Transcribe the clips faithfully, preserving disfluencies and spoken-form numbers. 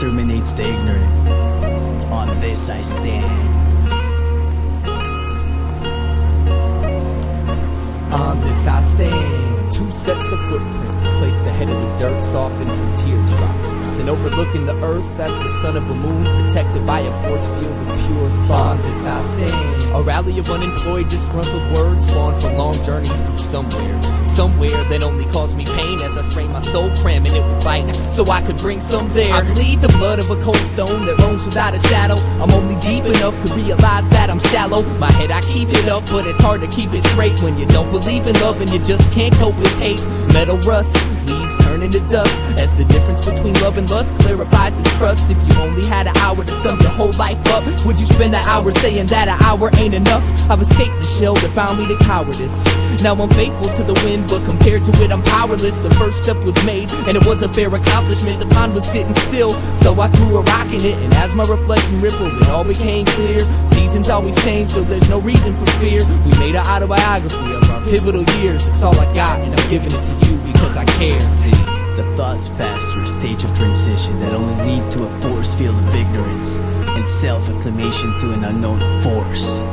exterminates the ignorant. On this I stand. On this I stand. Two sets of footprints placed ahead of the dirt, softened from teardrop juice, and overlooking the earth as the son of a moon, protected by a force field of pure thought. On this I stand. A rally of unemployed, disgruntled words spawned from long journeys through somewhere. Somewhere that only caused me pain as I strained my soul, cramming it with light so I could bring some there. I bleed the blood of a cold stone that roams without a shadow. I'm only deep enough to realize that I'm shallow. My head, I keep it up, but it's hard to keep it straight when you don't believe in love and you just can't cope with hate. Metal rust, leaves turn into dust as the difference between love and lust clarifies its trust. If you only had an hour to sum your whole life up, would you spend that hour saying that an hour ain't enough? I've escaped the shell that bound me to cowardice. Now I'm faithful to the wind, but compared to it I'm powerless. The first step was made, and it was a fair accomplishment. The pond was sitting still, so I threw a rock in it, and as my reflection rippled, it all became clear. Seasons always change, so there's no reason for fear. We made an autobiography of our pivotal years. It's all I got, and I'm giving it to you because I care. See, the thoughts pass through a stage of transition that only lead to a force field of ignorance and self-acclamation to an unknown force.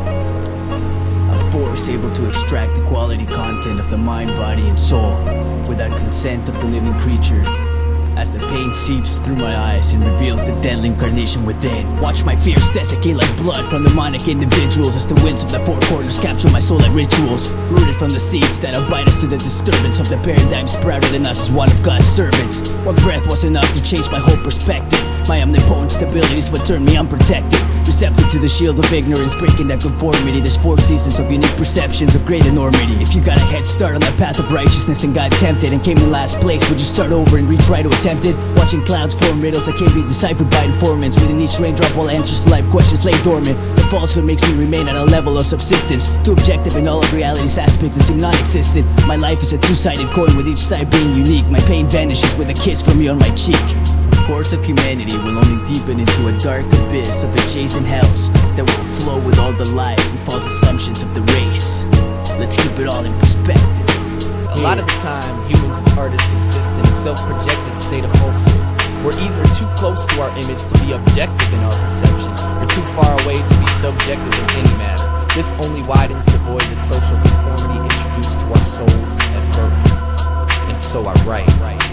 A force able to extract the quality content of the mind, body, and soul without consent of the living creature. As the pain seeps through my eyes and reveals the deadly incarnation within. Watch my fears desiccate like blood from demonic individuals as the winds of the four corners capture my soul like rituals. Rooted from the seeds that abide us to the disturbance of the paradigm sprouted in us as one of God's servants. One breath was enough to change my whole perspective. My omnipotent stability is what turned me unprotected. Receptive to the shield of ignorance, breaking that conformity. There's four seasons of unique perceptions of great enormity. If you got a head start on that path of righteousness and got tempted and came in last place, would you start over and retry to attempt it? Watching clouds form riddles that can't be deciphered by informants. Within each raindrop all answers to life questions lay dormant. The falsehood makes me remain at a level of subsistence, too objective in all of reality's aspects that seem non-existent. My life is a two-sided coin with each side being unique. My pain vanishes with a kiss from you on my cheek. The course of humanity will only deepen into a dark abyss of adjacent hells that will flow with all the lies and false assumptions of the race. Let's keep it all in perspective. A lot of the time, humans as artists exist in a self-projected state of falsehood. We're either too close to our image to be objective in our perception, or too far away to be subjective in any matter. This only widens the void that social conformity introduced to our souls at birth. And so I write.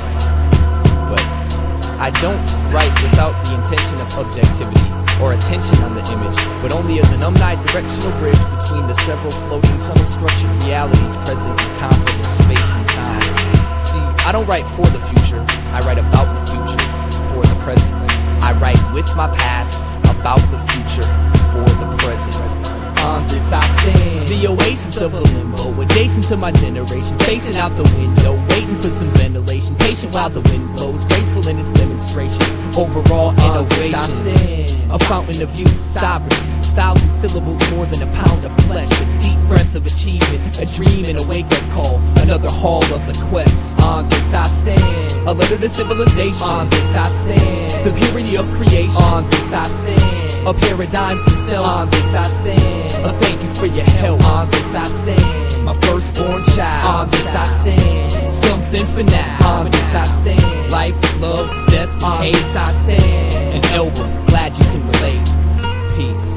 But I don't write without the intention of objectivity or attention on the image, but only as an omnidirectional bridge between the several floating tunnel-structured realities present in comparable space and time. See, I don't write for the future, I write about the future for the present. I write with my past about the future for the present. On this I stand, the oasis of a limbo, adjacent to my generation, facing out the window, waiting for some ventilation, patient while the wind blows, graceful in its demonstration, overall innovation. I stand, a fountain of youth, sovereignty, thousand syllables more than a pound of flesh, a deep breath of achievement, a dream and a wake-up call, another hall of the quest. On this I stand, a letter to civilization. On this I stand, the purity of creation. On this I stand, a paradigm for self. On this I stand, a thank you for your help. On this I stand, my firstborn child. On this I stand, something for now. On this I stand, life, love, death, on this I stand, an album, glad you can relate. Peace.